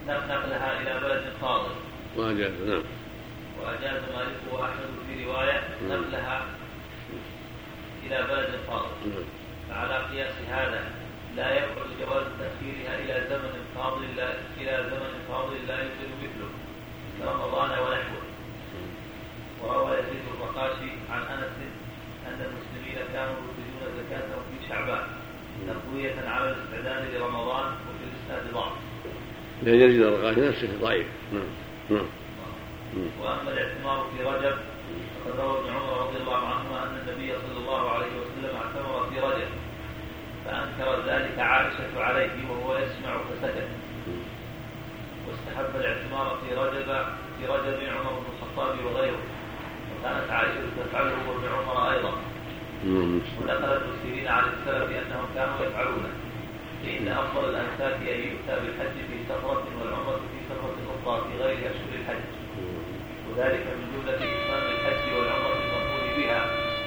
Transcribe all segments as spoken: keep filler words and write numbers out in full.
نقلها إلى بلد فاضل وأجاز نعم وأجاز مالك وأحمد في رواية نقلها إلى بلد فاضل. فعلى قياس هذا لا يبعد جواز تأخيرها إلى زمن فاضل لا إلى زمن فاضل لا يوجد مثله كرمضان ونحوه. وروى يزيد الرقاشي عن أنس أن المسلمين كانوا يخرجون زكاتهم في شعبان تقوية على الاستعداد لرمضان وفي الإسناد ضعف. لا يزيد الرقاشي نفسه ضعيف. نعم. وأما الاعتمار في رجب فقد روى ابن عمر رضي الله عنهما أن النبي صلى الله عليه وسلم اعتمر في رجب فأنكر ذلك عائشة عليه وهو يسمع فسكت. واستحب الاعتمار في رجب في رجب عمر بن الخطاب وغيره وكانت عائشة تفعله وابن عمر أيضا. ونقل ابن سيرين عن السلف أنهم كانوا يفعلونه لأن أفضل الأنساك أن يؤتى بالحج في سفرة والعمرة في سفرة أخرى في غير أشهر الحج وذلك من جملة إتمام الحج والعمرة المأمور بها.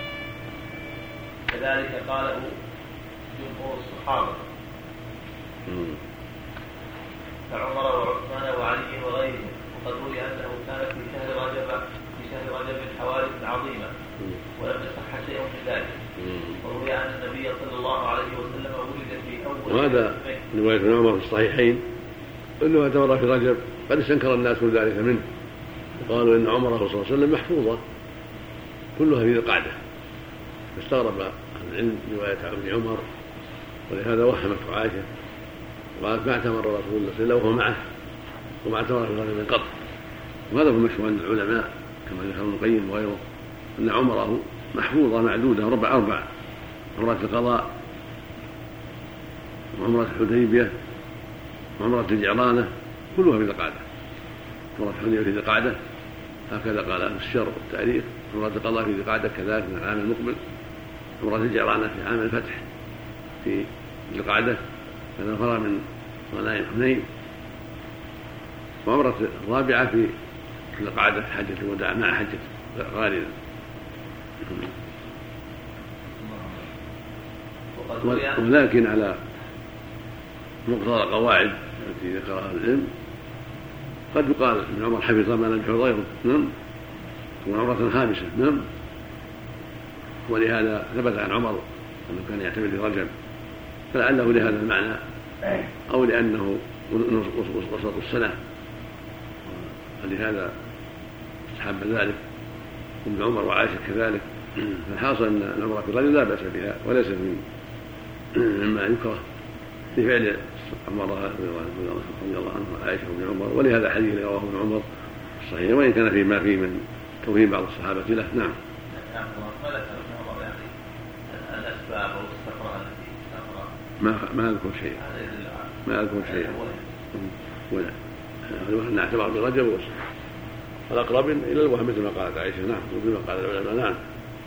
كذلك قاله جمهور الصحابة كعمر وعثمان وعلي وغيرهم. وقد روي أنه كان في شهر رجب في شهر رجب حوادث عظيمة ولم يصح شيء من ذلك. وروي أن النبي صلى الله عليه وسلم ولد في أول وهذا رواية ابن عمر في الصحيحين أنه اعتمر في رجب قد استنكر الناس من ذلك منه وقالوا إن عمره صلى الله عليه وسلم محفوظة كلها في ذي القعدة فاستغرب أهل العلم رواية ابن عمر ولهذا وهمته عائشة وقالت ما اعتمر رسول الله صلى الله عليه وسلم وهو معه وما اعتمر في رجب قط. وهذا هو المشهور عند العلماء كما ذكر ابن القيم وغيره أن عمره محفوظة معدودة ربع أربع عمرة القضاء وعمرة الحديبية وعمرة الجعرانة كلها في ذي القعدة. عمرة الحديبية في ذي القعدة هكذا قال أهل السير والتاريخ. عمرة القضاء في ذي القعدة كذلك من العام المقبل. عمرة الجعرانة في عام الفتح في ذي القعدة كان فرع من غنائم حنين. وعمرة الرابعة في ذي القعدة حجة الوداع مع حجة غالبا. ولكن على مقتضى القواعد التي ذكرها العلم قد يقال ابن عمر حفظ ما لم يحفظ غيره نعم وعمرة خامسة نعم. ولهذا ثبت عن عمر أنه كان يعتمد في رجب فلعله لهذا المعنى أو لأنه وسط السنة ولهذا استحب ذلك ابن عمر وعائشة كذلك. فالحاصل أن العمرة في الرجل لا بأس بها وليس مما يكره لفعل عمر رضي الله عنه وعائشة وابن عمر. ولهذا حديث رواه ابن عمر الصحيح وإن كان فيه ما فيه من توهيم بعض الصحابة له. نعم. الأسباب والسفرة التي سافر ما ما أذكر شيء ما أذكر شيء ولا نعتبر برجب وصف الأقرب إلى الوهم مثل ما قالت عائشة نعم مثل ما قال العلماء نعم.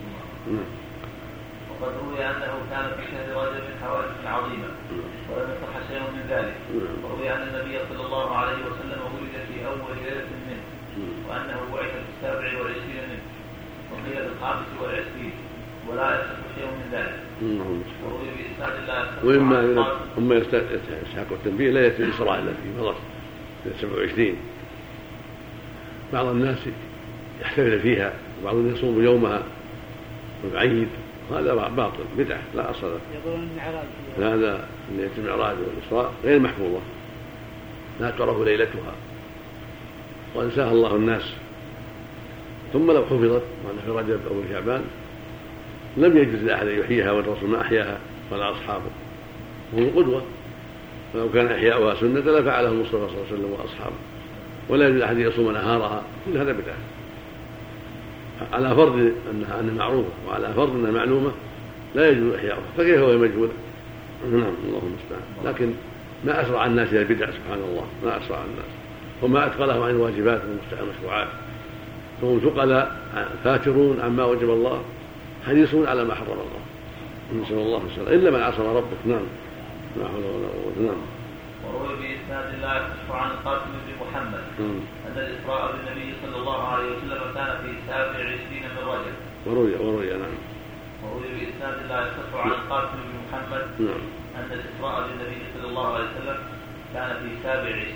وقد روي أنه كان في شهر رجب حوادث عظيمة ولم يصح شيء من ذلك. وروي أن النبي صلى الله عليه وسلم ولد في أول ليلة منه وأنه بعث في السابع والعشرين منه وقيل في الخامس والعشرين ولا يصح شيء من ذلك. وروي بإسناد الله وإما يستحق التنبيه لا يأتي الإسراء التي مضت في السبع وعشرين. بعض الناس يحتفل فيها وبعضهم يصوم يومها ويعيد هذا باطل بدعة لا أصل له. هذا ليلة المعراج والإسراء غير محفوظة لا تعرف ليلتها وأنساها الله الناس. ثم لو حفظت وأنا في رجب أو شعبان لم يجوز لأحد أن يحييها والرسول ما أحياها ولا أصحابه وهو القدوة. فلو كان إحياؤها سنة لفعله المصطفى صلى الله عليه وسلم وأصحابه ولا يجوز لأحد يصوم نهارها. كل هذا بدعة على فرض أنها أنها معروفة وعلى فرض أنها معلومة لا يجوز إحياؤها فكيف هو مجهول. نعم الله المستعان. لكن ما أسرع الناس إلى البدع سبحان الله ما أسرع الناس وما أتقلهم عن الواجبات والمشروعات. فهم ثقلاء فاترون عما وجب الله حريصون على ما حرم الله نسأل الله السلامة إلا من عصم ربك. نعم لا حول ولا قوة. نعم. وروي بإسناد الله يكشف عن القاسم بن محمد أن الإسراء بالنبي صلى الله عليه وسلم كان في سابع عشرين من رجب. وروي وروي نعم. وروي بإسناد الله يكشف عن القاسم بن محمد نعم. أن الإسراء بالنبي صلى الله عليه وسلم كان في سابع عشرين.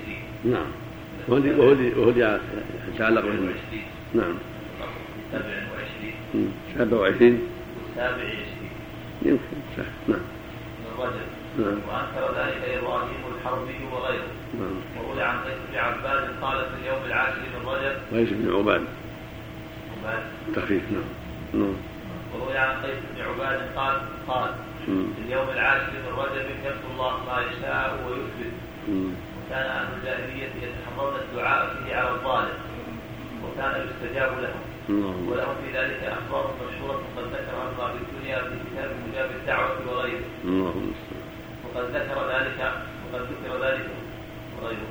نعم. وهدي وهدي وهدي يتعلق به. نعم. سبع وعشرين. سبع وعشرين. سابع عشرين. يمكن صح. نعم. من رجب. نعم. وأنكر ذلك إبراهيم الحربي وغيره. نعم. وروي عن قيس بن عباد قال في اليوم العاشر من رجب. قيس بن عباد. عباد. تخفيف. نعم. نعم. وروي عن قيس بن عباد قال قال في اليوم العاشر من رجب يكتب الله ما يشاء ويثبت. وكان أهل الجاهلية يتحرون الدعاء فيه على الظالم وكان يستجاب لهم. ولهم في ذلك أخبار مشهورة قد ذكرها الله في الدنيا في كتاب مجاب الدعوة وغيره. وقد ذكر ذلك وقد ذكر ذلك وغيره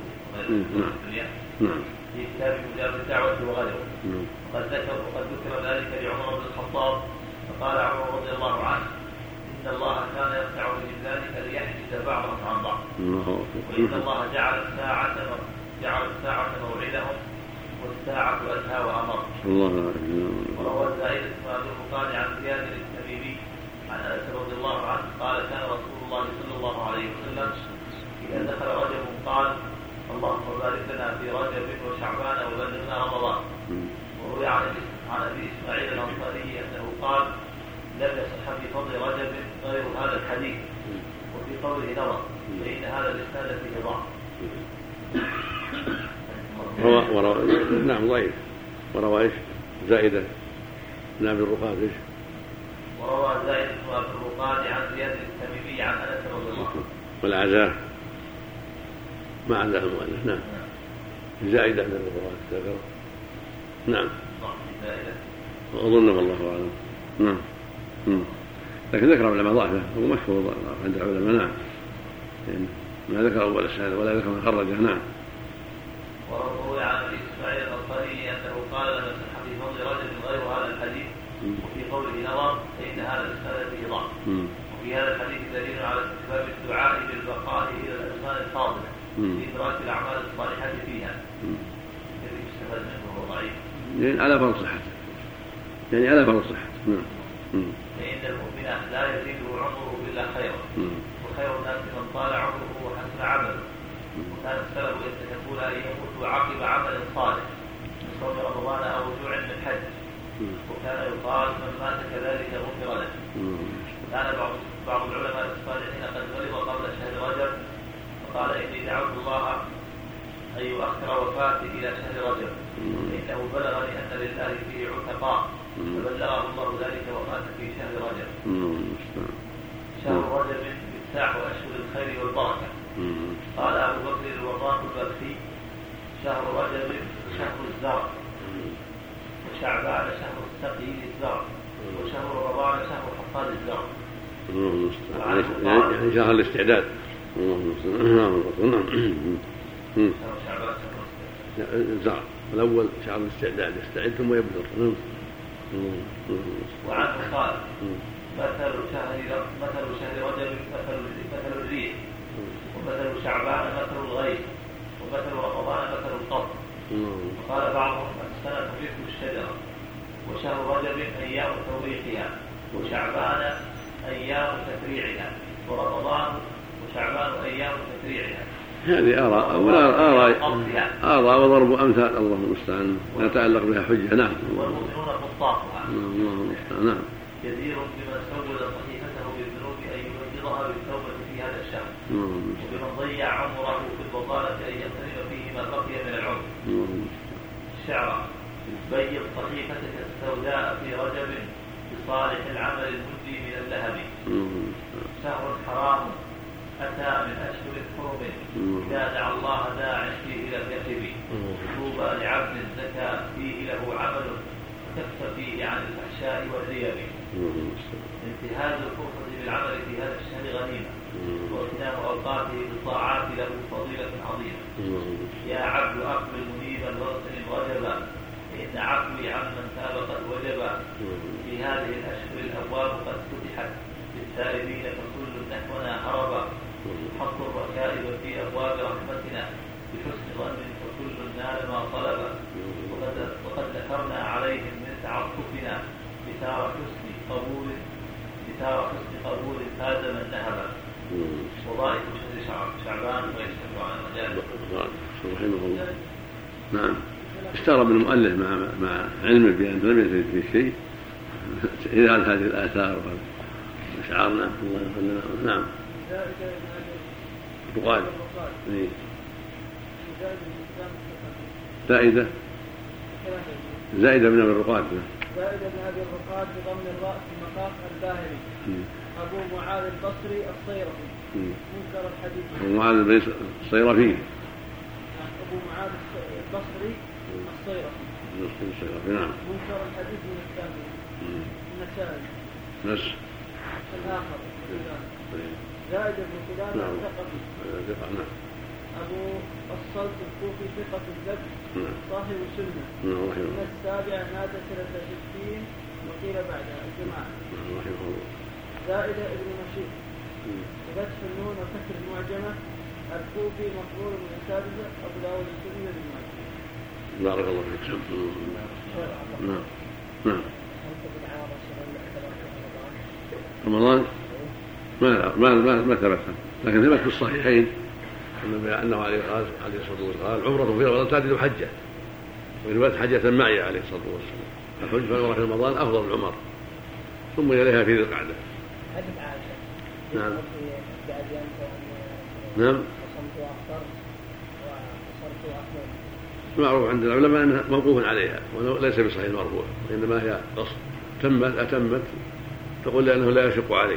في كتاب مجاب الدعوة وغيره. وقد ذكر وقد ذكر ذلك لعمر بن الخطاب فقال عمر رضي الله عنه إن الله كان يقطع من ذلك ليحجز بعضهم عن بعض. وإن الله جعل الساعة جعل الساعة موعدهم والساعة أدهى وأمر. وروى الزائد بن أبي الرقاد عن زياد التميمي عن أنس رضي الله عنه قال كان رسول الله صلى الله عليه وسلم إذا دخل رجب قال اللهم بارك لنا في رجب وشعبان وبلغنا رمضان. وروي عن أبي إسماعيل الأنصاري أنه قال لم يصح في فضل رجب غير هذا الحديث وفي قوله نظر فإن هذا الإسناد فيه ضعف. وروى نعم ضعيف. وروى ايش؟ زائدة بن أبي الرقاد ايش؟ وروى زائدة بن أبي الرقاد عن زياد التميمي عن أنس رضي الله عنه. والعزاء ما عزاه المؤلف. نعم. زائدة بن أبي الرقاد. نعم. زائدة. أظن والله أعلم. نعم. مم. لكن ذكر العلماء ضعفه هو مشهور عند العلماء. نعم. يعني ما ذكر أول السنة ولا ذكر من خرجه. نعم. وروي عن ابي اسماعيل الانصاري انه قال لم يصح في فضل رجل غير هذا الحديث وفي قوله نظر فان هذا الاسناد فيه ضعف. وفي هذا الحديث دليل على استحباب الدعاء بالبقاء الى الازمان الفاضله لادراك الاعمال الصالحه فيها. الذي يستفاد منه هو ضعيف. يعني على فرض صحته. يعني على فرض صحته. نعم. فان المؤمن لا يزيده عمره الا خيرا. وخير الناس من طال عمره وحسن عمله. وكان السلف يستحبون أن يموتوا عقب عمل صالح صوم رمضان أو رجوع من حج. وكان يقال من مات كذلك غفر له. كان بعض بعض العلماء الصالحين قد مرض قبل شهر رجب فقال إني دعوت الله أن يؤخر وفاتي إلى شهر رجب فإنه بلغني أن لله فيه عتقاء فبلغه الله ذلك ومات في شهر رجب. شهر رجب مفتاح أشهر الخير والبركة. قال أبو بكر الوراق البكري شهر رجب شهر الزرع وشعبان شهر السقي للزرع وشهر رمضان شهر حصاد الزرع. يعني شهر الاستعداد. شهر شعبان شهر الزرع الأول شهر الاستعداد يستعد ثم يبذر. وعنه قال مثل شهر مثل شهر رجب مثل مثل الريح ومثل شعبان مثل الغيث ومثل رمضان مثل القطر. وقال بعضهم السنة تملك الشجرة وشهر رجب أيام توريقها وشعبان أيام تفريعها ورمضان وشعبان أيام تفريعها. هذه آراء آراء آراء وضرب أمثال الله المستعان لا يتعلق بها حجة. نعم. والمؤمنون قصاصها. الله المستعان. نعم. جدير بمن سود صحيفته بالذنوب أن يبيضها بالتوبة في هذا الشهر. وبمن ضيع عمره في البطالة أن يغتنم فيه ما بقي من العمر. الشعر بيض صحيفتك السوداء في رجب بصالح العمل المنجي من اللهب. شهر حرام أتى من أشهر حرم إذا دعا الله داع فيه إلى اليقظ. طوبى لعبد زكى فيه له عمل وكف فيه عن الفحشاء والريب. انتهاز الفرصة بالعمل في هذا الشهر غنيمة واغتنام أوقاته بالطاعات له فضيلة عظيمة. يا عبد أقبل منيبا واغتنم رجبا إن عقلي عمن تاب قد وجبا. في هذه الأشهر الأبواب قد فتحت للسائلين فكل نحونا هربا. حق الركائب في أبواب رحمتنا بحسن ظن فكل نال ما طلب. وقد ذكرنا عليهم من تعطفنا بثار حسن قبول بثار حسن قبول فاز من نهب. وظائف شهر شعبان ويشهد على المجال. رحمه الله. نعم. استغرب من المؤلف مع مع علمه بأن لم يزد في شيء إذا هذه الآثار والأشعار. نعم الله يخلينا. نعم. الرقاد. زائدة زائدة من الرقاد. زائدة بن أبي الرقاد بضم الراء في مقاف الباهلي. أبو معاذ البصري الصيرفي منكر الحديث. أبو معاذ الصيرفي. أبو معاذ البصري الصيرفي. نعم. منكر الحديث من الثاني. النسائي. نس. الآخر. زائدة بن قدامة الثقفي. نعم. أبو الصلت الكوفي ثقة الذب صاحب السنة. من السابع مات سنة ستين وقيل بعدها الجماعة. زائدة ابن مشيط بفتح النون وكسر المعجمة الكوفي مقبول من السادسة أبو داود السنة بن ماجه. بارك الله فيك. نعم. نعم. رمضان ما ما ما ما ثبت، لكن ثبت في الصحيحين أنه عليه الصلاة والسلام العمرة في رمضان تعدل حجة، وإن حجة معي عليه الصلاة والسلام. الحج في رمضان أفضل العمر، ثم إليها في ذي القعدة. حديث عائشة. نعم. نعم. معروف عند العلماء أنها موقوف عليها وليس بصحيح المرفوع، وإنما هي قصد تمت أتمت تقول لأنه لا يشق عليه.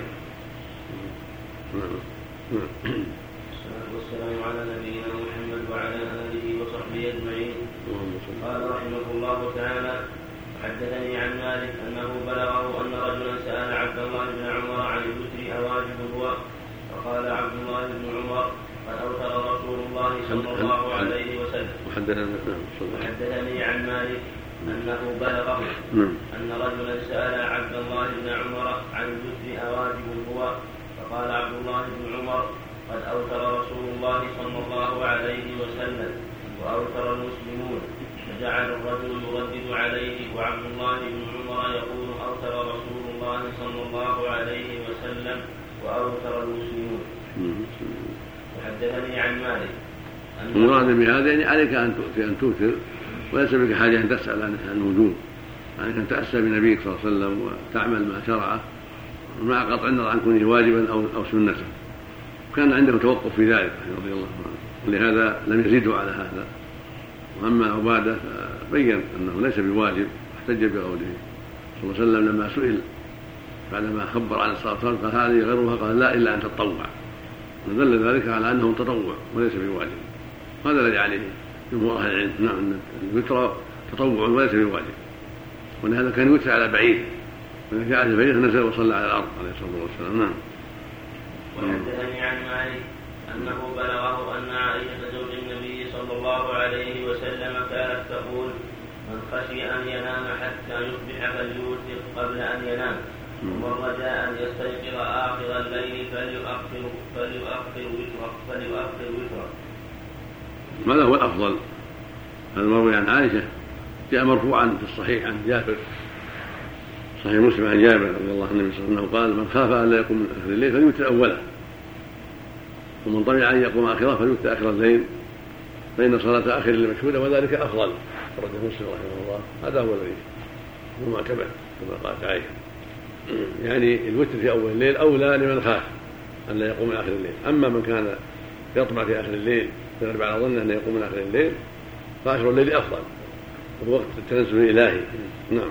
نعم. نعم. والسلام على نبينا محمد وعلى آله وصحبه أجمعين. قال رحمه الله تعالى: حدثني عن مالك أنه بلغه أن رجلا سأل عبد الله بن عمر عن الوتر أواجب هو، فقال عبد الله بن عمر: قد أوتر رسول الله صلى الله عليه وسلم. وحدثني عن مالك أنه بلغه أن رجلا سأل عبد الله بن عمر عن الوتر أواجب هو، فقال عبد الله بن عمر: قد أوتر رسول الله صلى الله عليه وسلم وأوتر المسلمون. فجعل الرجل يردد عليه وعبد الله بن عمر يقول: أوتر رسول الله صلى الله عليه وسلم وأوتر المسلمون. وحدثني عن مالك المراد بهذا يعني عليك أن توتر وليس بك حاجة أن تسأل عن الوجوب، عليك أن تأسى بنبيك صلى الله عليه وسلم وتعمل ما شرعه مع قطع النظر عن كونه واجبا أو أو سنة. كان عنده توقف في ذلك رضي الله عنه، ولهذا لم يزيده على هذا. وأما عبادة فبين أنه ليس بواجب، احتج بقوله صلى الله عليه وسلم لما سئل بعدما خبر عن الصلاة قال: هذه غيرها، قال: لا إلا أن تتطوع. ودل ذلك على أنه تطوع وليس بواجب. هذا الذي عليه جمهور أهل العلم. نعم، الوتر تطوع وليس بواجب، ولهذا كان يوتر على بعيد، ولكن جاء في بعيد نزل وصلى على الأرض عليه الصلاة والسلام. نعم. وحدثني عن مالك أنه بلغه أن عائشة زوج النبي صلى الله عليه وسلم كانت تقول: من خشي أن ينام حتى يصبح فليوتر قبل أن ينام، ومن رجا أن يستيقظ آخر الليل فليؤخر فليؤخر وتره فليؤخر وتره. ماذا هو الأفضل؟ المروي عن عائشة جاء مرفوعا في الصحيح عن جابر، صحيح مسلم عن جابر رضي الله عنه صلى الله عليه وسلم قال: من خاف أن لا يقوم من آخر الليل فليوتر أوله، ومن طمع أن يقوم آخره فليوتر آخر الليل، فإن صلاة آخر الليل مشهودة وذلك أفضل. أخرجه مسلم رحمه الله. هذا هو الذي هو معتمد كما قالت عائشة، يعني الوتر في أول الليل أولى لمن خاف أن لا يقوم من آخر الليل. أما من كان يطمع في آخر الليل يغلب على ظنه أن يقوم من آخر الليل فآخر الليل أفضل، وهو وقت التنزل الإلهي. نعم.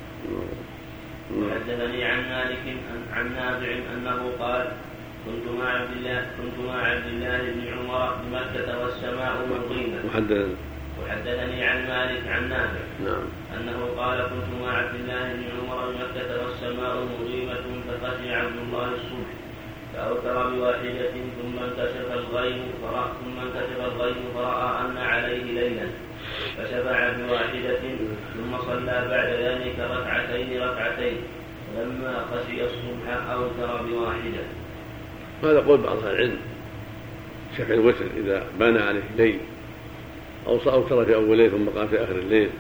وحدثني عن مالك عن نافع أنه قال: كنت مع عبد الله كنت مع عبد الله بن عمر بمكة والسماء مظلمة. وحدثني عن مالك عن نافع نعم. أنه قال: كنت مع عبد الله بن عمر بمكة والسماء مظلمة فخشي عبد الله الصبح فأوتر بواحدة ثم انكشف الغيم فرأى ثم انكشف الغيم فرأى أن عليه ليلا فشفع بواحدة ثم صلى بعد ذلك ركعتين ركعتين فلما خشي الصبح أوتر بواحدة. هذا قول بعض العلم شفع الوتر إذا بان عليه ليل أو أوتر في أول الليل ثم قام في آخر الليل،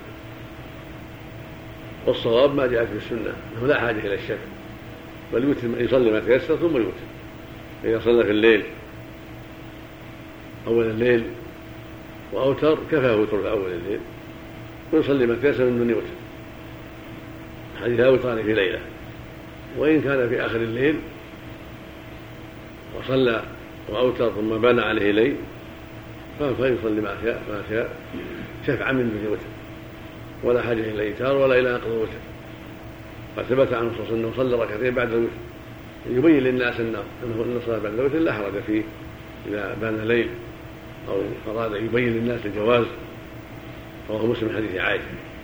والصواب ما جاء في السنة أنه لا حاجة إلى الشفع، بل يصلي ما تيسر ثم يوتر. إذا صلى في الليل أول الليل وأوتر كفاه وتر في أول الليل ويصلي ما تيسر من دون وتر، حديث أوتران في ليلة. وإن كان في آخر الليل وصلى وأوتر ثم بنى عليه ليل فيصلي ما شاء ما شاء شفعا من دون وتر، ولا حاجة إلى إيتار ولا إلى نقض وتر. قد ثبت عنه صلى الله عليه وسلم صلى ركعتين بعد الوتر يبين للناس أنه أن الصلاة بعد الوتر لا حرج فيه إذا بان ليل أو أراد يبين للناس الجواز، رواه مسلم حديث عائشة.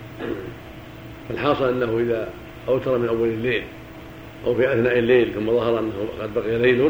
فالحاصل أنه إذا أوتر من أول الليل أو في أثناء الليل ثم ظهر أنه قد بقي ليل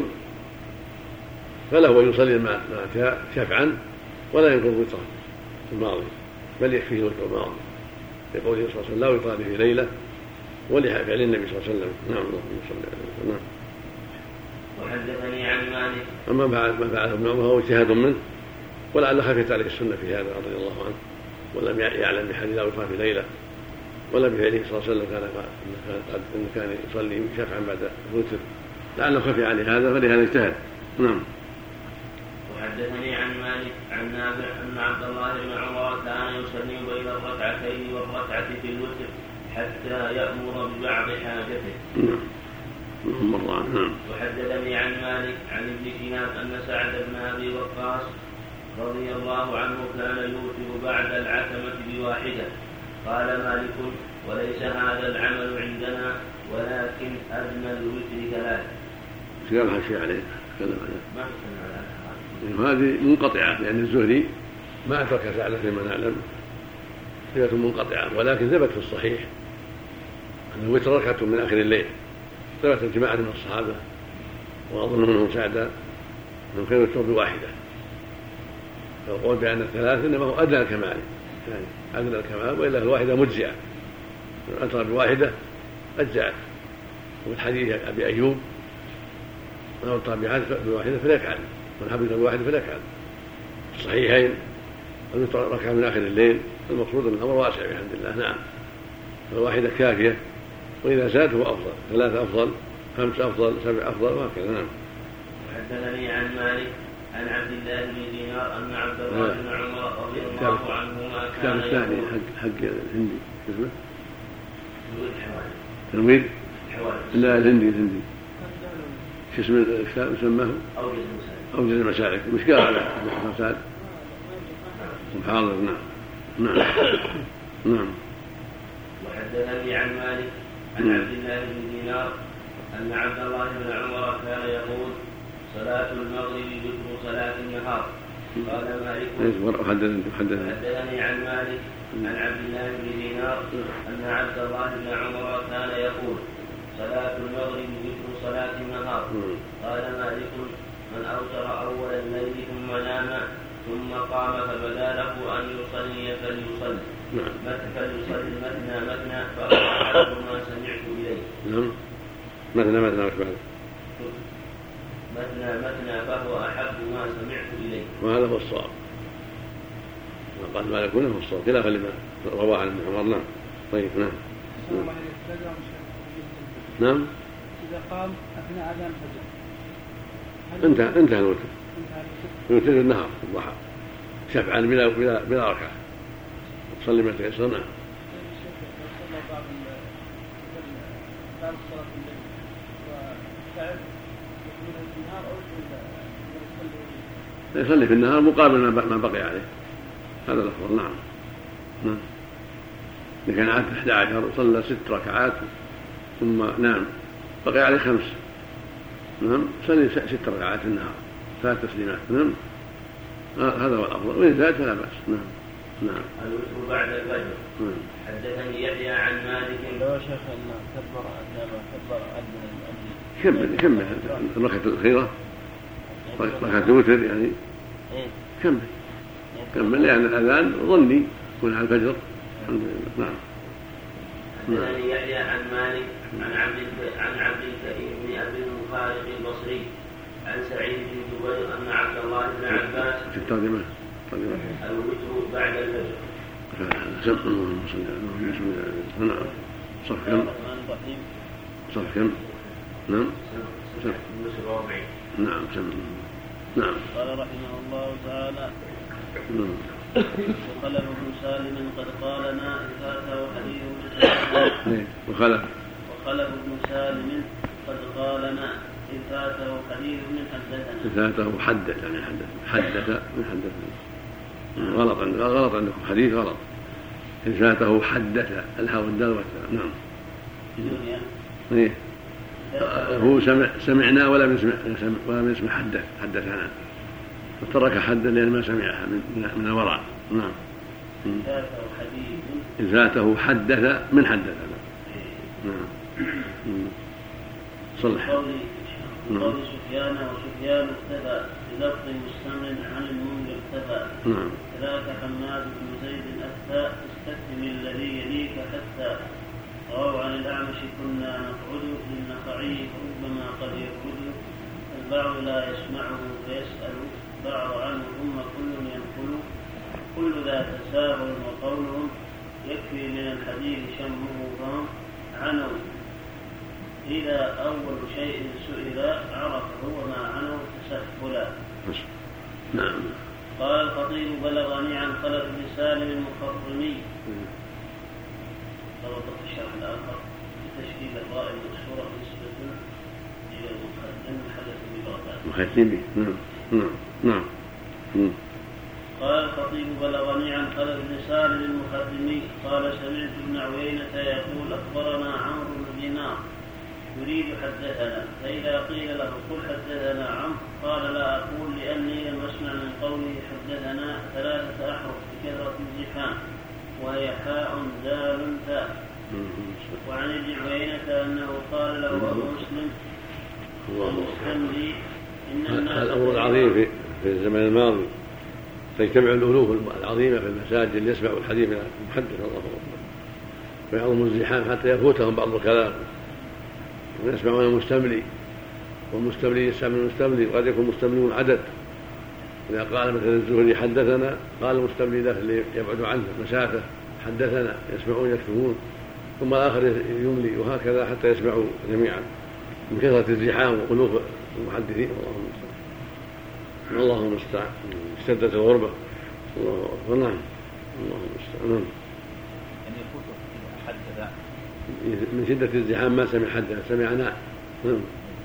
فله أن يصلي ما شاء شفعا ولا ينقض وتره الماضي، بل يكفيه وتر الماضي لقوله صلى الله عليه وسلم لا وتران في ليلة، ولفعل النبي صلى الله عليه وسلم. نعم اللهم صل على وسلم. وحدثني عن مالك. أما ما فعله ابن عمر هو اجتهاد منه، ولعل خفت عليه السنة في هذا رضي الله عنه، ولم يعلم بحديث لا وتران في ليلة، ولا بفعله صلى الله عليه وسلم كان إن كان يصلي شفعا بعد الوتر، لعله خفي عليه هذا فلهذا اجتهد. نعم. وحدثني عن مالك عن نافع أن عبد الله بن عمر كان يسلم بين الركعتين والركعة في الوتر حتى يأمر ببعض حاجته. نعم. وحدثني عن مالك عن ابن شهاب أن سعد بن أبي وقاص رضي الله عنه كان يوتر بعد العتمة بواحدة. قال مالك وليس هذا العمل عندنا ولكن أدنى الوتر ثلاث. قال هالشيء عليه تكلم ما تكلم على هذه منقطعة، لأن الزهري ما أترك سعد فيما نعلم صفة منقطعة، ولكن ثبت في الصحيح أن الوتر ركعة من آخر الليل، ثبت اجماعا من الصحابة وأظن منهم سعد من خير الوتر بواحدة. فالقول بأن الثلاث إنما هو أدنى الكمال، يعني أدنى الكمال، وإلا الواحدة مجزئة، من أترى بواحدة أجزأت. وفي حديث أبي أيوب من أوتر بواحدة فليفعل، من حفظ بواحدة فليفعل. الصحيحين الوتر ركعة من آخر الليل، المقصود أن الأمر واسع بحمد الله. نعم، فالواحدة كافية، وإذا زاد هو أفضل، ثلاثة أفضل، خمس أفضل، سبع أفضل، وهكذا. نعم. وحدثني عن مالك عن عبد الله بن دينار أن عبد الله بن عمر رضي الله عنهما كان الثاني حق حق الهندي اسمه تنوير الحوادث. لا الهندي الهندي شو اسم الكتاب سماه؟ أوجز المسالك. مش قال على الفساد محاضر. نعم نعم نعم. وحدثني عن مالك عن عبد الله بن دينار أن عبد الله بن عمر كان يقول صلاة المغرب ذكر صلاة النهار. قال مالك حدثني عن مالك عن عبد الله بن دينار أن عبد الله بن عمر كان يقول صلاة المغرب ذكر صلاة النهار. قال مالك من أوتر أول الليل ثم نام ثم قام فبدا له أن يصلي فليصلي فليصلي مثنى مثنى فهو أحب ما سمعت إليه. نعم مثنى مثنى مثنى مثنى فهو أحب ما سمعت إليه. وهذا هو الصواب، قال مالك هو الصواب خلافا لما رواه عن ابن عمر. نعم. طيب. نعم نعم. إذا قام أثناء أذان الفجر انتهى انتهى الوتر، يوتر النهار الضحى شفعا بلا بلا بلا ركعة، تصلي ما تيسر. نعم. يصلي في النهار مقابل ما بقي عليه، هذا الأفضل. نعم نعم. إذا كان عاد أحد عشر صلى ست ركعات ثم نام بقي عليه خمس، نعم صلي ست ركعات في النهار ثلاث تسليمات. نعم هذا هو الأفضل، وإن زاد فلا بأس. نعم نعم. الوتر بعد الفجر. حدثني يحيى عن مالك لو شيخ الله كبر أذان كبر أذان كمل كمل الركعة الأخيرة ركعة الوتر يعني كمل كمل لأن الأذان ظني يكون على الفجر. الحمد لله. نعم. حدثني يحيى عن مالك عن عبد عن عبد الكريم بن أبي المخارق البصري عن سعيد بن جبير أن عبد الله بن عباس في الترجمة الوتر بعد الفجر. نعم. صف كم؟ صف كم؟ نعم. نعم. نعم. قال رحمه الله تعالى وخلف بن سالم قد قال ما إن فاته حديث من حدثنا. وخلف وخلف بن سالم قد قال ما إن فاته حديث من حدثنا. إن فاته حدث يعني حدث حدث من حدثنا. غلط عندكم غلط عندكم حديث غلط. إن فاته حدث الهاء والدال والتاء. نعم. إيه. هو سمع سمعنا ولم يسمع ولم يسمع حدث حدثنا. فترك حدا لأن ما سمعها من من الورع. نعم. إن فاته حدث من حدثنا. نعم. صلح. قول سفيان وسفيان اختفى بلفظ مستمر عن المنذر اختفى. نعم. كذاك حماد بن زيد افتى استفتم الذي يليك حتى. رواه عن الأعمش كنا نقعد للنخعي ربما قد يرقد البعض لا يسمعه فيسأل بعض عنه ثم كل ينقل كل ذا تساهل وقولهم يكفي من الحديث شمه فهم عنوا إذا أول شيء سئل عرفه وما عنه تسهلا. نعم. قال الخطيب بلغني عن خلف بن سالم المخرمي ضبط الشرح الآخر بتشكيل الراء المكسورة نسبة إلى المقدم حدث ببغداد. مخيتين به. نعم. نعم. نعم. قال الخطيب بلغني عن خلف بن سالم المخرمي قال سمعت ابن عيينة يقول أخبرنا عمرو بن دينار يريد حدثنا فإذا قيل له قل حدثنا عمرو قال لا أقول لأني لم أسمع من قوله حدثنا ثلاثة أحرف بكثرة الزحام وهي حاء دال تاء. وعن ابن عيينة أنه قال له أبو مسلم المستملي إن الناس الأمر العظيم في, في الزمن الماضي تجتمع الألوف العظيمة في المساجد ليسمعوا الحديث من المحدث الله أكبر فيعظم الزحام حتى يفوتهم بعض الكلام ويسمعون المستملي والمستملي يسمع من المستملي وقد يكون مستملون عدد. إذا قال مثلا الزهري حدثنا قال المستملي له اللي يبعد عنه مسافة حدثنا يسمعون يكتبون ثم الآخر يملي وهكذا حتى يسمعوا جميعا من كثرة الزحام وألوف المحدثين. اللهم المستعان اشتدت الغربة. الله أكبر. نعم. اللهم المستعان. أن يفوت حدث من شدة الزحام ما سمع حدث سمعنا. نعم.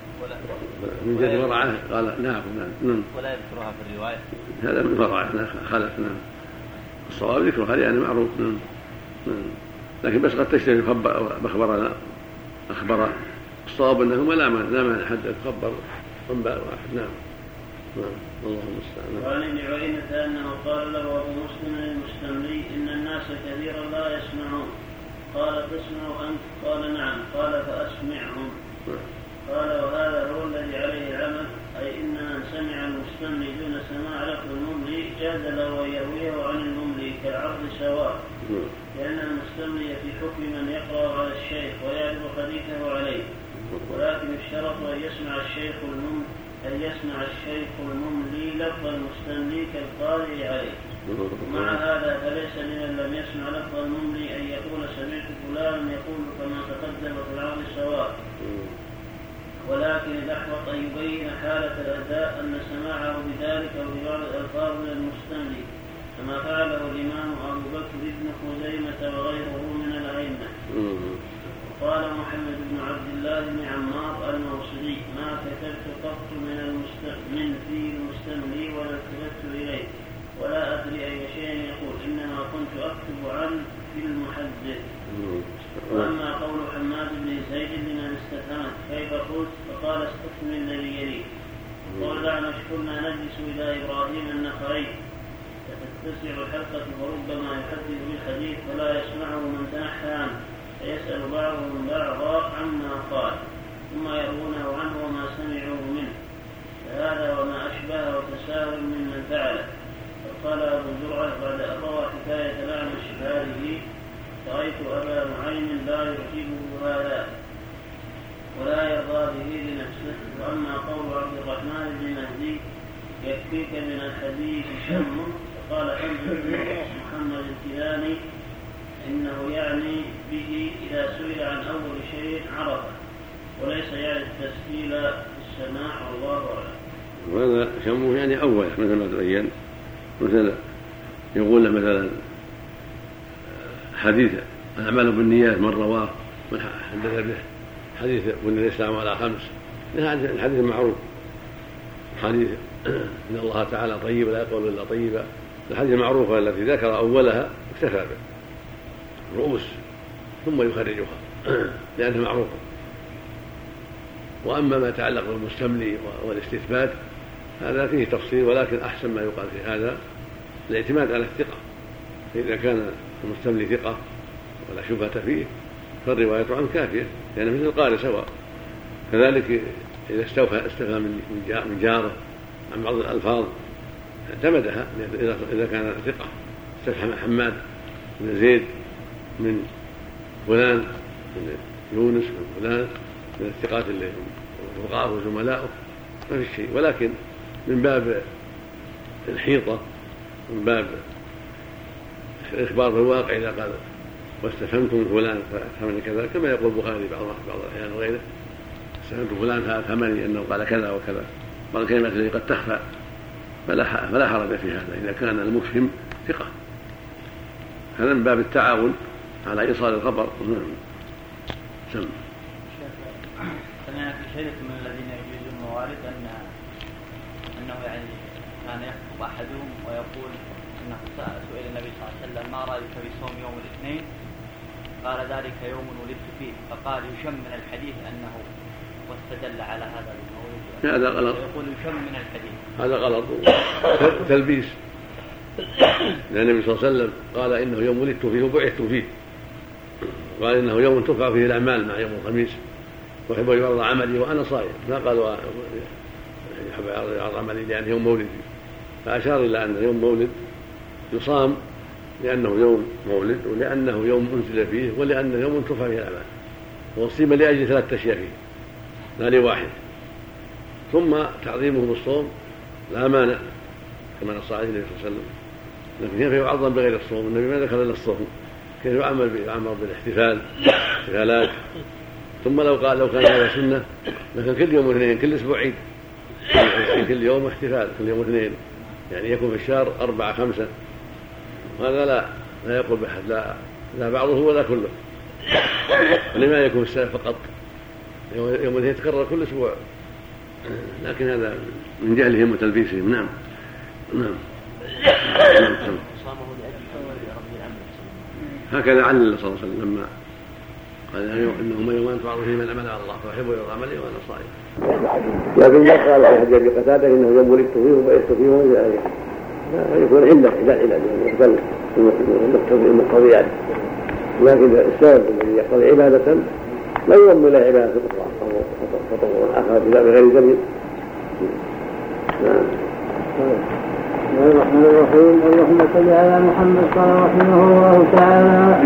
من جد ورعه قال نعم. نعم. ولا يذكرها في الرواية. هذا من ورعه خلف. نعم. الصواب ذكرها يعني معروف. نعم. نعم. لكن بس قد تشتري بخبرنا أخبر الصواب أنه لا مانع لا مانع حدث خبر انباء واحد. نعم. نعم. اللهم المستعان. وعن ابن عيينة أنه قال له أبو مسلم المستملي إن الناس كثيرا لا يسمعون قال تسمع أنت قال نعم قال فأسمعهم. قال وهذا هو الذي عليه العمل أي إن من سمع المستملي دون سماع لفظ المملي جاز له أن يرويه عن المملي كالعرض سواء لأن المستملي في حكم من يقرأ على الشيخ ويعرض حديثه عليه ولكن الشرط أن يسمع الشيخ المملي أن يسمع الشيخ المملي لفظ المستملي كالقارئ عليه. ومع هذا فليس لمن لم يسمع لفظ المملي أن يقول سمعت فلان يقول كما تقدم في العرض سواء ولكن الأحوط أن يبين حالة الأداء أن سماعه بذلك وببعض الألفاظ من المستملي كما فعله الإمام أبو بكر بن خزيمة وغيره من الأئمة. قال محمد بن عبد الله بن عمار الموصلي ما كتبت قط من من في المستملي ولا كتبت إليه ولا أدري أي شيء يقول إنما كنت أكتب عن في المحدث. وأما قول حماد بن زيد لمن استفهمت كيف قلت فقال استفهم الذي يليك. قال الأعمش كنا نجلس إلى إبراهيم النخعي فتتسع الحلقة وربما يحدث بالحديث فلا يسمعه من تنحى عنه فيسأل بعضهم بعضا عما قال ثم يروونه عنه وما سمعوه منه فهذا وما أشبهه تساهل ممن فعله. فقال أبو زرعة بعد أن روى حكاية الأعمش هذه رأيت أبا نعيم لا يعجبه هذا ولا يرضى به لنفسه. وأما قول عبد الرحمن بن مهدي يكفيك من الحديث شم فقال حمد بن محمد الكيلاني إنه يعني به إذا سئل عن أول شيء عرفه وليس يعني التسهيل في السماع والله أعلم. وهذا شمه يعني أول مثل ما تبين مثل يقول له مثلا حديث الأعمال بالنيات من رواه من حدث به حديث بني الإسلام على خمس، الحديث المعروف حديث إن الله تعالى طيب لا يقبل إلا طيبا، الحديث المعروفة التي ذكر أولها اكتفى به رؤوس ثم يخرجها لأنها معروفة. وأما ما يتعلق بالمستملي والاستثبات هذا فيه تفصيل، ولكن أحسن ما يقال في هذا الاعتماد على الثقة، فإذا كان المستملي ثقة ولا شبهة فيه فالرواية عنه كافية، لأن يعني مثل القارئ سواء. كذلك إذا استوفى استفى من جاره عن بعض الألفاظ اعتمدها إذا كان ثقة، استفهم حماد من زيد من فلان من يونس من فلان من الثقات اللي رفقاءه وزملائه ما في شيء، ولكن من باب الحيطة من باب الإخبار بالواقع إذا قال واستفهمت من فلان فأفهمني كذا، كما يقول البخاري بعض بعض الأحيان وغيره استفهمت فلان فأفهمني أنه قال كذا وكذا، بعض الكلمات التي قد تخفى فلا فلا حرج في هذا إذا كان المفهم ثقة. هذا من باب التعاون على إيصال الخبر. سم. سمعنا في شيء من الذين يجوزون الموارد أن أنه يعني كان يخطب أحدهم ويقول أنه سئل النبي صلى الله عليه وسلم ما رأيك بصوم يوم الاثنين؟ قال ذلك يوم ولدت فيه، فقال يشم من الحديث أنه واستدل على هذا الموضوع. هذا غلط. يقول يشم من الحديث. هذا غلط تلبيس، لأن النبي صلى الله عليه وسلم قال إنه يوم ولدت فيه وبعثت فيه، قال إنه يوم ترفع فيه الأعمال مع يوم الخميس ويحب يعرض عملي وأنا صائم، ما قال يحب يعرض عملي لأنه يوم مولدي، فأشار إلى أن يوم مولد يصام لأنه يوم مولد ولأنه يوم أنزل فيه ولأنه يوم ترفع فيه الأعمال، والصيام لأجل ثلاثة أشياء فيه لا لواحد. ثم تعظيمه بالصوم لا مانع كما نص عليه النبي صلى الله عليه وسلم، لكن كيف يعظم بغير الصوم؟ النبي ما ذكر الا الصوم، كيف يعمل يعمل بالاحتفال احتفالات. ثم لو قال لو كان هذا سنه لكن كل يوم اثنين كل اسبوع عيد، كل يوم احتفال كل يوم اثنين، يعني يكون في الشهر أربعة خمسة، هذا لا لا يقول بأحد لا لا بعضه ولا كله، لما يكون السنة فقط يوم الاثنين يتكرر كل اسبوع، لكن هذا من جهلهم وتلبيسهم. نعم نعم. هكذا علل صلى الله عليه وسلم لما قال انهما يومان تعرض فيهما الامل على الله فاحب يرضى عملي وانا صائم. لكن ما قال في حديث قتاده انه يوم ولدت فيه وبعثت فيه والى اخره، يكون عله الى العلاج يختل المقتضيات، لكن السبب الذي يقتضي عباده لا يضم الى عباده اخرى او تطوع اخر بغير دليل. نعم. بسم الله الرحمن الرحيم. اللهم صل على محمد قال رحمه الله تعالى: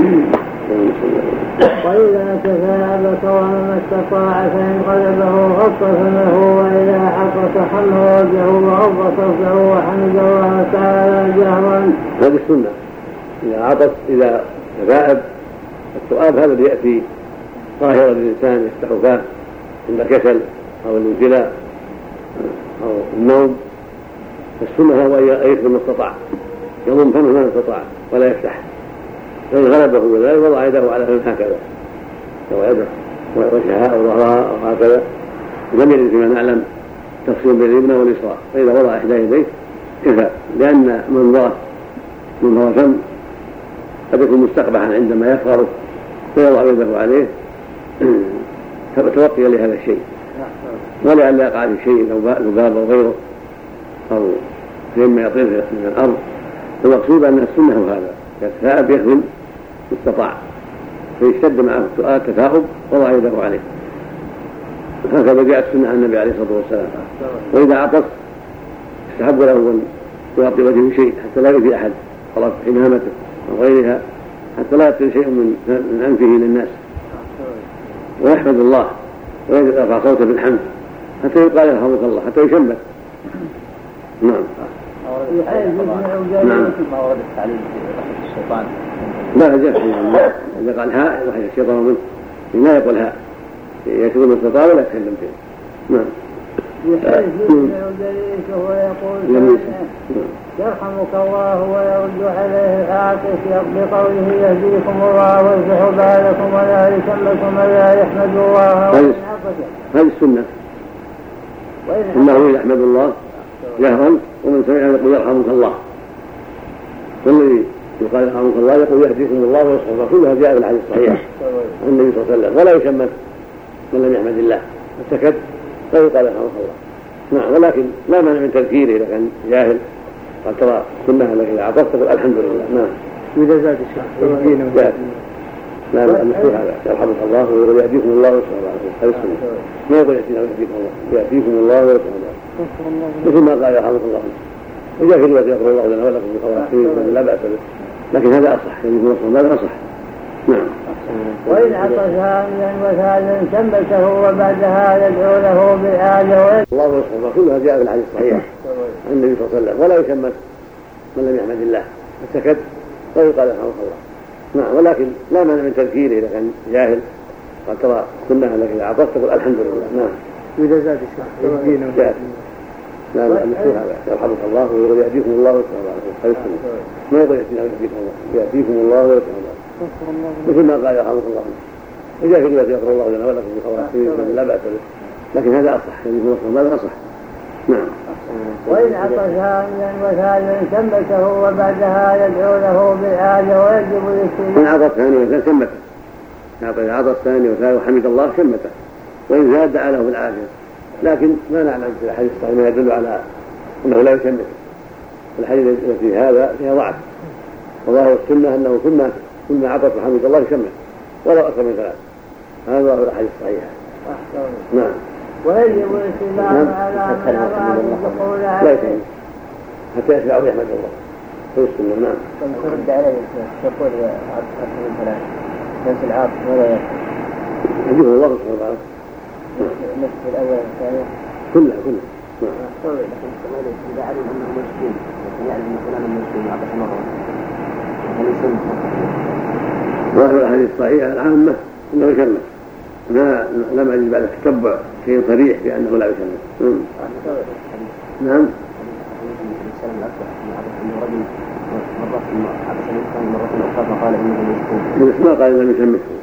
وإذا تثابت وما استطاع فإن قلبه غط فمه، وإذا عطس حمى وجهه وغض صوته وحمد الله تعالى جهرا. هذه السنة، إذا عطس إذا تثاءب السؤال هذا يأتي ظاهرا للإنسان يفتح فاه عند الكسل أو الانجلاء أو النوم، فالسنة هو أن يكتب ما استطاع، يضم فمه ما استطاع ولا يفتح، فإن غلبه ذلك وضع يده على فمه هكذا وضع يده وجهها أو ظهرها أو هكذا، لم يرد فيما نعلم تفصيل باليمنى واليسرى، فإذا وضع إحدى يديه كفى، لأن منظر منظر فم قد يكون مستقبحا عندما يفغر فيضع يده عليه توقيا لهذا الشيء، ولئلا يقع في شيء أو ذباب أو غيره أو مما يطير من الأرض. المقصود أن السنة هذا يتثاءب يخدم استطاع، فيشتد معه السؤال تثاؤب وضع يده عليه، هكذا جاءت السنة عن النبي عليه الصلاة والسلام. وإذا عطس استحب له أن يغطي وجهه شيء حتى لا يؤذي أحد طرف حمامته أو غيرها، حتى لا يأتي شيء من أنفه للناس، ويحمد الله ويرفع صوته بالحمد حتى يقال يرحمك الله حتى يشمت. نعم. نعم. ما ورد التعليل في رحمة الشيطان؟ لا جاء إذا قال هاء وحي الشيطان منه لا يقول هاء، يكتب من استطاع ولا يتكلم فيه. نعم. بحيث يسمع جليسه ويقول يرحمك الله ويرد عليه العاطف بقوله يهديكم الله ويصلح بالكم ولا يسمكم ولا يحمد الله وإن عطس. هذه السنة إنه يحمد الله جهرا ومن سمع يقول يرحمك الله، والذي يقال يرحمك الله يقول يهديكم الله ويصلح، كلها جاء في الحديث الصحيح عن النبي صلى الله عليه وسلم. ولا يشمت من لم يحمد الله فسكت فيقال يرحمك الله. نعم، ولكن لا مانع من تذكيره إذا كان جاهل قال ترى السنة انك اذا عطست تقول الحمد لله. نعم. واذا زاد الشيخ لا لا المشهور هذا يرحمك الله ويقول يهديكم الله ويصلح بالكم، هذا السنة. ما يقول يهديكم الله، يهديكم الله ويصلح بالكم مثل ما قال يرحمك الله. وجاء في رواية يغفر الله لنا ولكم بخواتيم لا بأس به، لكن هذا أصح، يهديكم الله هذا أصح. نعم. وإن عطس هاملا وثالثا ثبته وبعدها يدعو له بالآية الله ويصلح، كلها جاء في الحديث الصحيح عن النبي صلى الله عليه وسلم. ولا يشمت من لم يحمد الله فسكت فيقال يرحمك الله. نعم، ولكن لا مانع من تذكيره إذا كان جاهل قال ترى السنة انك اذا عطست تقول الحمد لله. نعم. واذا زاد الشيخ لا لا المشهور هذا يرحمك الله ويقول يهديكم الله ويصلح بالكم، هذا السنة. ما يقول يهديكم الله، يهديكم الله ويصلح بالكم مثل ما قال يرحمك الله. وجاء في رواية يغفر الله لنا ولكم بخواتيم لا بأس به، لكن هذا أصح، يهديكم الله هذا أصح. نعم. وإن عطس هاملا وثالثا ثبته وبعدها يدعو له بالآية ويجب الاستئذان. إن عطس ثاني وثالث ثمته، إذا عطس ثاني وثالث وحمد الله ثمته، وإن زاد دعا له بالعافية. لكن ما نعلم في الحديث الصحيح ما يدل على أنه لا يشمت. الحديث التي هذا فيها ضعف، وظاهر السنة أنه كنا كنا عطس وحمد الله يشمت ولو أكثر من ثلاث. هذا ظاهر الحديث الصحيح. نعم. ويجب الاستئذان على من أراد الدخول عليه حتى يشفع ويحمد الله في السنة. نعم. ترد عليه تقول أكثر من ثلاث نفس العاطف ولا يكفي يجب الله سبحانه وتعالى نفس الأول والثاني كلها كلها. نعم. لكن إذا علم أنه مسكين يعني أن فلان مسكين عطس مرة هل يسمى؟ ظاهر الحديث الصحيح العامة أنه يشمت، لا لم أجد بعد التتبع شيء صريح بأنه لا يشمت. نعم. ما قال إنه يشمته،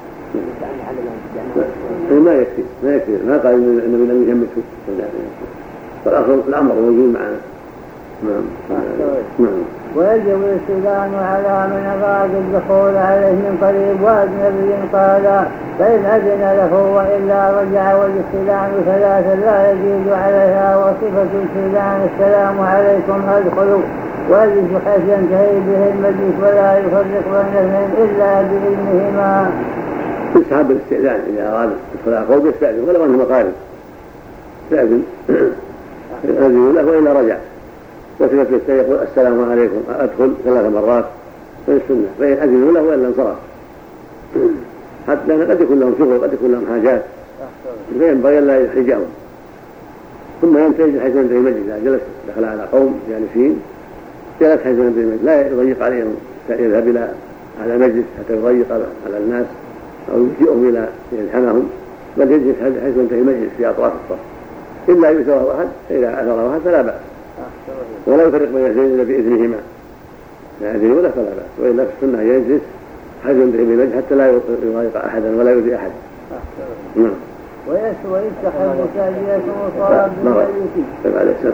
ما يكفي ما يكفي ما قال إنه لم يشمته، فالأصل الأمر موجود معنا. نعم. نعم. ويجب الاستئذان على من أراد الدخول عليه من قريب وأجنبي قال فإن أذن له وإلا رجع. والاستئذان ثلاثة لا يزيد عليها، وصفة الاستئذان السلام عليكم أدخلوا، ويجلس حيث ينتهي به المجلس ولا يفرق بين اثنين إلا بإذنهما. يستحب الاستئذان إذا أراد الدخول قوم يستأذن ولو أنه مقارب يستأذن يأذن له وإلا رجع. وصفة الاستئذان يقول السلام عليكم أدخل ثلاث مرات من السنة، فإن أذنوا له وإلا انصرف، حتى لأن قد يكون لهم شغل قد يكون لهم حاجات فينبغي أن لا يحرجهم. ثم ينتهي حيث ينتهي المجلس، إذا جلس دخل على قوم جالسين جلس حيث ينتهي المجلس لا يضيق عليهم، يذهب إلى على مجلس حتى يضيق على الناس أو يجيئهم إلى يلحمهم، بل يجلس حيث ينتهي المجلس في أطراف الصف إلا يؤثره أحد، فإذا أثره أحد فلا بأس، ولا يفرق بين اثنين إلا بإذنهما، لا يأذن ولا فلا بأس. وإلا في السنة يجلس حيث ينتهي المجلس حتى لا يضايق أحدا ولا يؤذي أحد. نعم. ويستحب تأدية مصاب بالميت. طيب عليه السلام.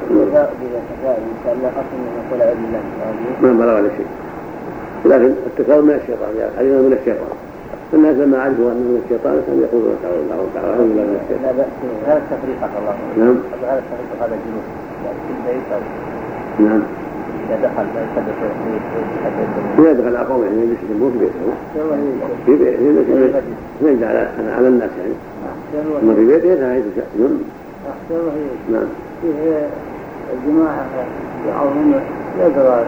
ما بلغ على شيء، لكن التكرار من الشيطان، يعني علمنا من الشيطان، الناس لما عرفوا أنه من الشيطان كانوا يقولون تعالى الله تعالى أعوذ بالله من الشيطان. لا بأس هذا التفريق الله. نعم. هذا التفريق هذا الجنوب في البيت. نعم. إذا دخل فيثبت إذا دخل على قوم يعني يجلس جنبه في بيته. في بيته يجلس على على الناس يعني. ما في بيته هذا يجلس. نعم. فيه الجماعة بعضهم يقرأ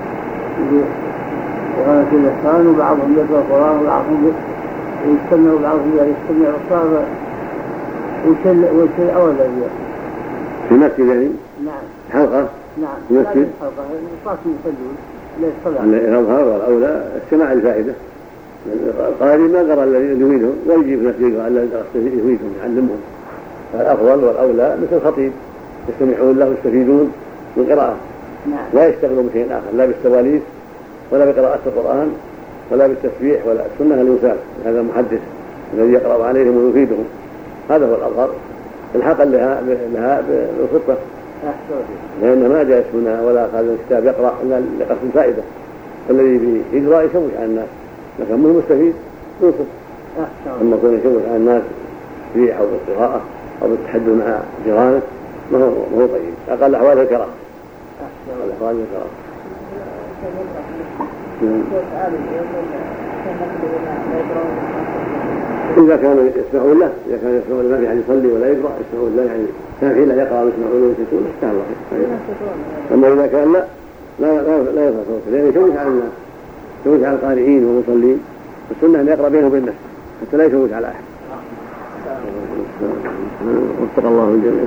وهذا كذا كان وبعضهم يقرأ القرآن وبعضهم يستمع وبعضهم يستمع الصلاة وكل وكل أول ذي. في مسجد يعني. نعم. حلقة. نعم. مسجد. حلقة الصلاة يصلون للصلاة. الأظهر والأولى استماع الفائدة. القارئ ما قرأ الذي يريده ويجي في مسجد الذي يريدهم يعلمهم الأفضل والأولى مثل الخطيب يستمعون له ويستفيدون من قراءة لا يشتغلوا بشيء آخر لا بالتواليف ولا بقراءة القرآن ولا بالتسبيح ولا السنة الوسال هذا المحدث الذي يقرأ عليهم ويفيدهم هذا هو الأظهر الحقا لها لها بالخطة لأن ما جاء اسمنا ولا هذا الكتاب يقرأ إلا لقصد الفائدة الذي يقرأ يشوش على الناس لكن منه مستفيد ينصف أما يكون يشوش على الناس في أو بالقراءة أو بالتحدث مع جيرانه ما هو ما هو طيب أقل أحوال الكراهة أقل أحوال الكراهة إذا كانوا يسمعون له إذا كانوا يسمعون ما في أحد يصلي ولا يقرأ يسمعون له يعني كان حين يقرأ ويسمعون ويسمعون استهل أما إذا كان لا لا لا, لا يظهر صوته لأنه يشوش على الناس يشوش على القارئين والمصلين السنة أن يقرأ بينه وبين نفسه حتى لا يشوش على أحد وفق الله الجميع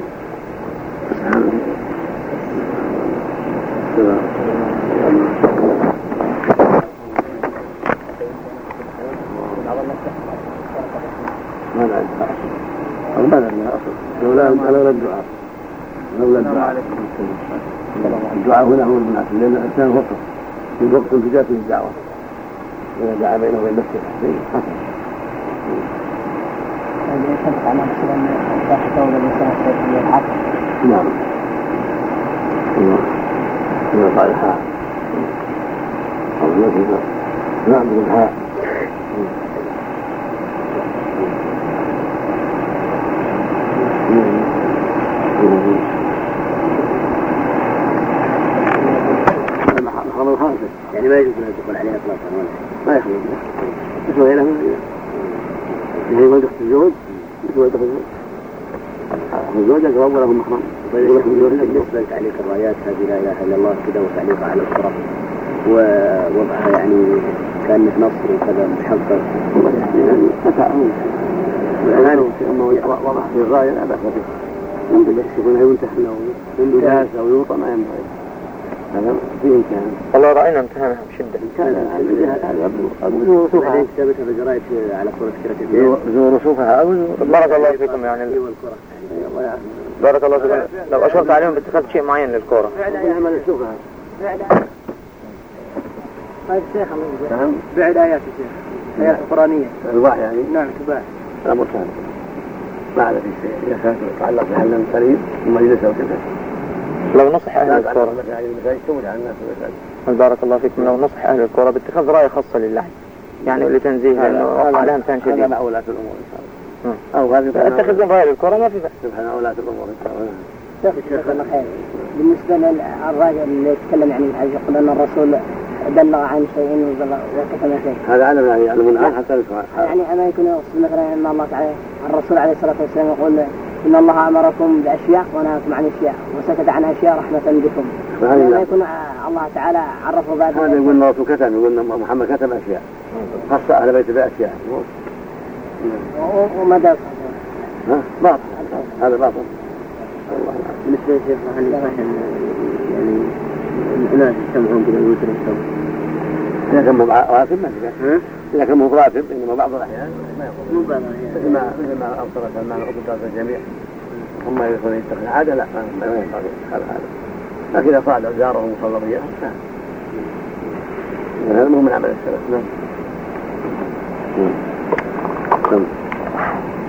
ما نعرف أو ما نعرف أصلا لولا لولا الدعاء لولا الدعاء الدعاء هنا هو المناسب لأن الإنسان وقف في وقت انتجاته الدعوة إذا دعا بينه وبين نفسه حسن يعني يصدق على مثلا ضحكة ولا الإنسان في العقل نعم نعم صالحة أو نفسه نعم بالحاء المحرم الخامسة يعني ما يجوز أن يدخل عليها إطلاقا ما يخرج مثل غيره من غيره هي ولد الزوج مثل ولد الزوج الزوج أقرب وله محرم بالنسبة لتعليق الرايات هذه لا إله إلا الله كذا وتعليقها على الشرف ووضعها يعني كأنه نصر وكذا محقق يعني فتاة الآن أما وضع في الراية لا بأس به يمكن يكون يمتحن أو ينداس أو يوطى ما ينبغي هذا فيه إمكان والله رأينا امتحانها بشدة كان هذا أبو رسوفها بعدين كتابتها بجرايد على صورة كرة زور رسوفها أبو بارك الله فيكم يعني بارك الله فيكم لو أشرت عليهم باتخاذ شيء معين للكورة نعمل نشوفها هاي الشيخ نعم بعد آيات الشيخ آيات قرآنية الوحي يعني نعم تباع لا مرتان ما على في شيء إذا كانت تتعلق بحل سليم ومجلس أو كذا لو نصح أهل الكورة بارك الله فيكم لو نصح أهل الكورة باتخاذ رأي خاصة للعب يعني لتنزيه لأنه وقع عليها امتحان شديد هذا مع ولاة الأمور إن شاء الله أو هذه اتخذ رأي للكورة ما في بأس سبحان ولاة الأمور إن شاء الله شيخ الله خير بالنسبة للراجل اللي يتكلم يعني يقول أن الرسول بلغ عن شيء وكتم شيء هذا علم يعني يعلمون عنه حتى يسمع يعني أما يكون يقصد مثلا أن الله تعالى الرسول عليه الصلاة والسلام يقول إن الله أمركم بأشياء ونهاكم عن أشياء وسكت عن أشياء رحمة بكم لما يكون الله تعالى عرفه بعد هذا يقول الله كتب يقول محمد كتب أشياء خاصة أهل بيت بأشياء وماذا ها باطل هذا باطل بالنسبة للشيخ هل يصح يعني الناس يجتمعون كذا ويوتروا إذا كان راتب ما تبع إذا كان مو راتب إنما بعض الأحيان ما يقول مثل ما مثل ما أبصر سلمان وقدرات الجميع ثم يدخل يتخذ عادة لا ما ينفع هذا هذا لكن إذا صعد جاره مصلى بيها هذا مو من عمل السلف نعم